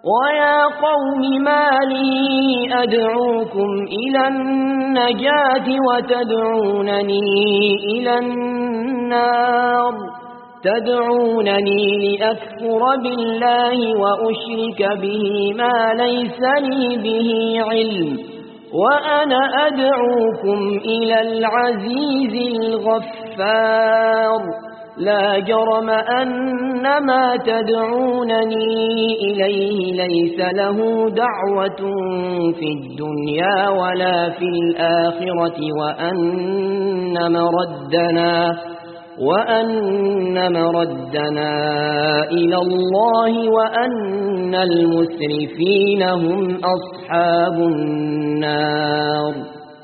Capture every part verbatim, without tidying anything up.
ويا قوم ما لي أدعوكم إلى النجاة وتدعونني إلى النار تدعونني لأكفر بالله وأشرك به ما ليس لي به علم وأنا أدعوكم إلى العزيز الغفار لا جرم أن ما تدعونني إليه ليس له دعوة في الدنيا ولا في الآخرة وأن مردنا وأن مردنا إلى الله وأن المسرفين هم أصحاب النار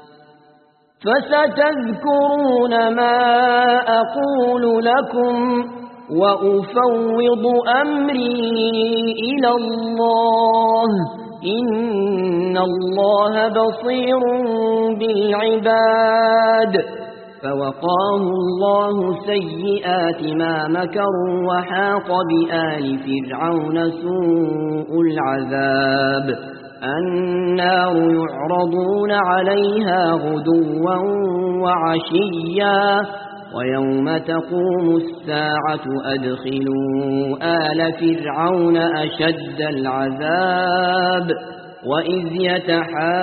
فستذكرون ما أقول لكم وأفوض أمري إلى الله إن الله بصير بالعباد فوقاه الله سيئات ما مكروا وحاق بآل فرعون سوء العذاب النار يعرضون عليها غدوا وعشيا ويوم تقوم الساعة أدخلوا آل فرعون أشد العذاب وإذ يتحاجون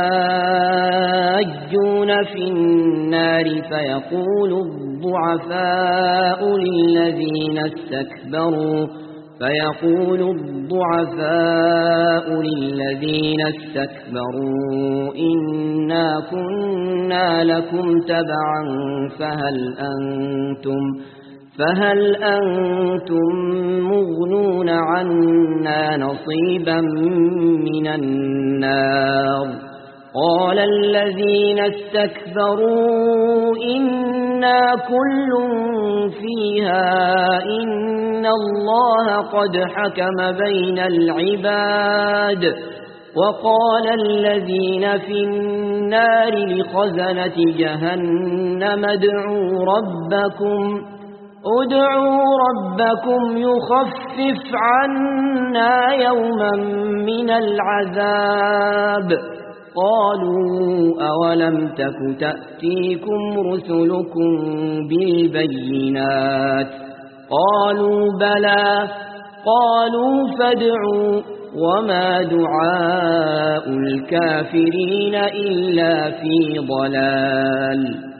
في النار فيقول الضعفاء للذين استكبروا فيقول الضعفاء للذين استكبروا إنا كنا لكم تبعا فهل أنتم فهل أنتم مغنون عنا نصيبا من النار قال الذين استكبروا إنا كل فيها إن الله قد حكم بين العباد وقال الذين في النار لخزنة جهنم ادعوا ربكم ادعوا ربكم يخفف عنا يوما من العذاب قالوا أولم تك تأتيكم رسلكم بالبينات قالوا بلى قالوا فادعوا وما دعاء الكافرين إلا في ضلال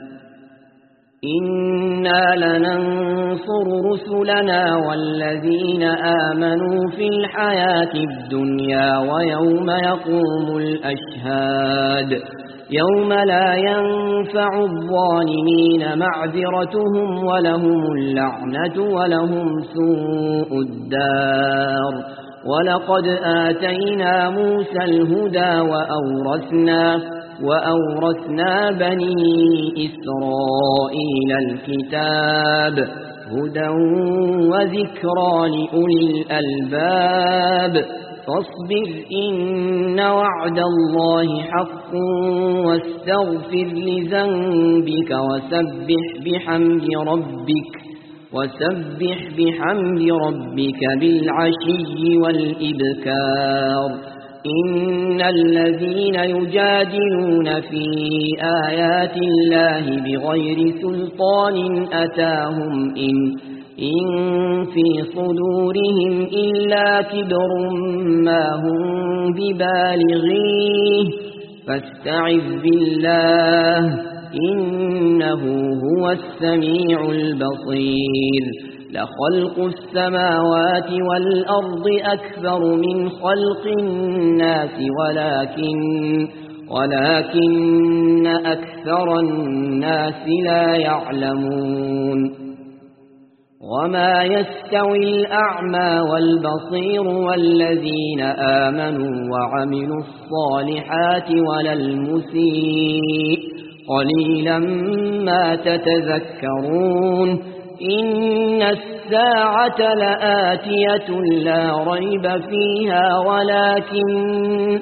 إنا لننصر رسلنا والذين آمنوا في الحياة الدنيا ويوم يقوم الأشهاد يوم لا ينفع الظالمين معذرتهم ولهم اللعنة ولهم سوء الدار ولقد آتينا موسى الهدى وأورثنا وأورثنا بني إسرائيل الكتاب هدى وذكرى لأولي الألباب فاصبر إن وعد الله حق واستغفر لذنبك وسبح بحمد ربك وسبح بحمد ربك بالعشي والإبكار إن الذين يجادلون في آيات الله بغير سلطان أتاهم إن, إن في صدورهم إلا كبر ما هم ببالغيه فاستعذ بالله إنه هو السميع البصير لخلق السماوات والأرض أكبر من خلق الناس ولكن ولكن أكثر الناس لا يعلمون وما يستوي الأعمى والبصير والذين آمنوا وعملوا الصالحات ولا المسيء قليلا ما تتذكرون إن الساعة لآتية لا ريب فيها ولكن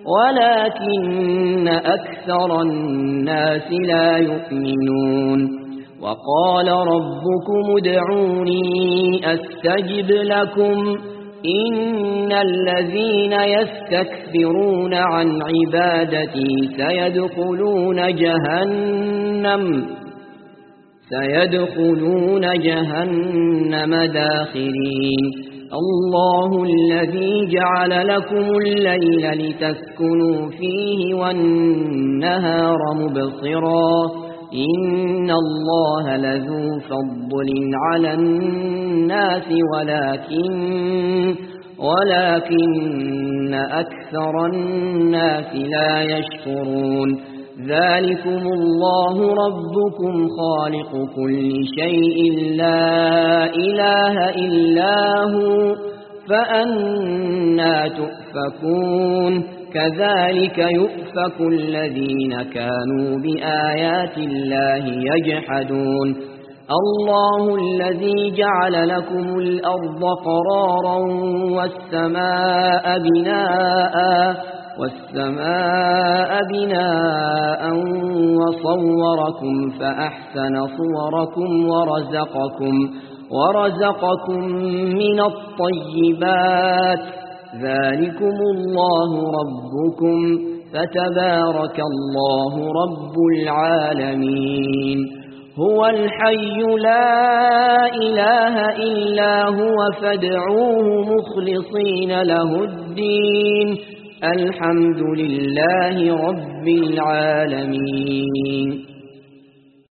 ولكن أكثر الناس لا يؤمنون وقال ربكم ادعوني أستجب لكم إن الذين يستكبرون عن عبادتي سيدخلون جهنم سيدخلون جهنم داخرين الله الذي جعل لكم الليل لتسكنوا فيه والنهار مبصرا إن الله لذو فضل على الناس ولكن ولكن أكثر الناس لا يشكرون ذلكم الله ربكم خالق كل شيء لا إله إلا هو فأنى تؤفكون كذلك يؤفك الذين كانوا بآيات الله يجحدون الله الذي جعل لكم الأرض قرارا والسماء بناء والسماء بناء وصوركم فأحسن صوركم ورزقكم ورزقكم من الطيبات ذلكم الله ربكم فتبارك الله رب العالمين هو الحي لا إله إلا هو فادعوه مخلصين له الدين الحمد لله رب العالمين.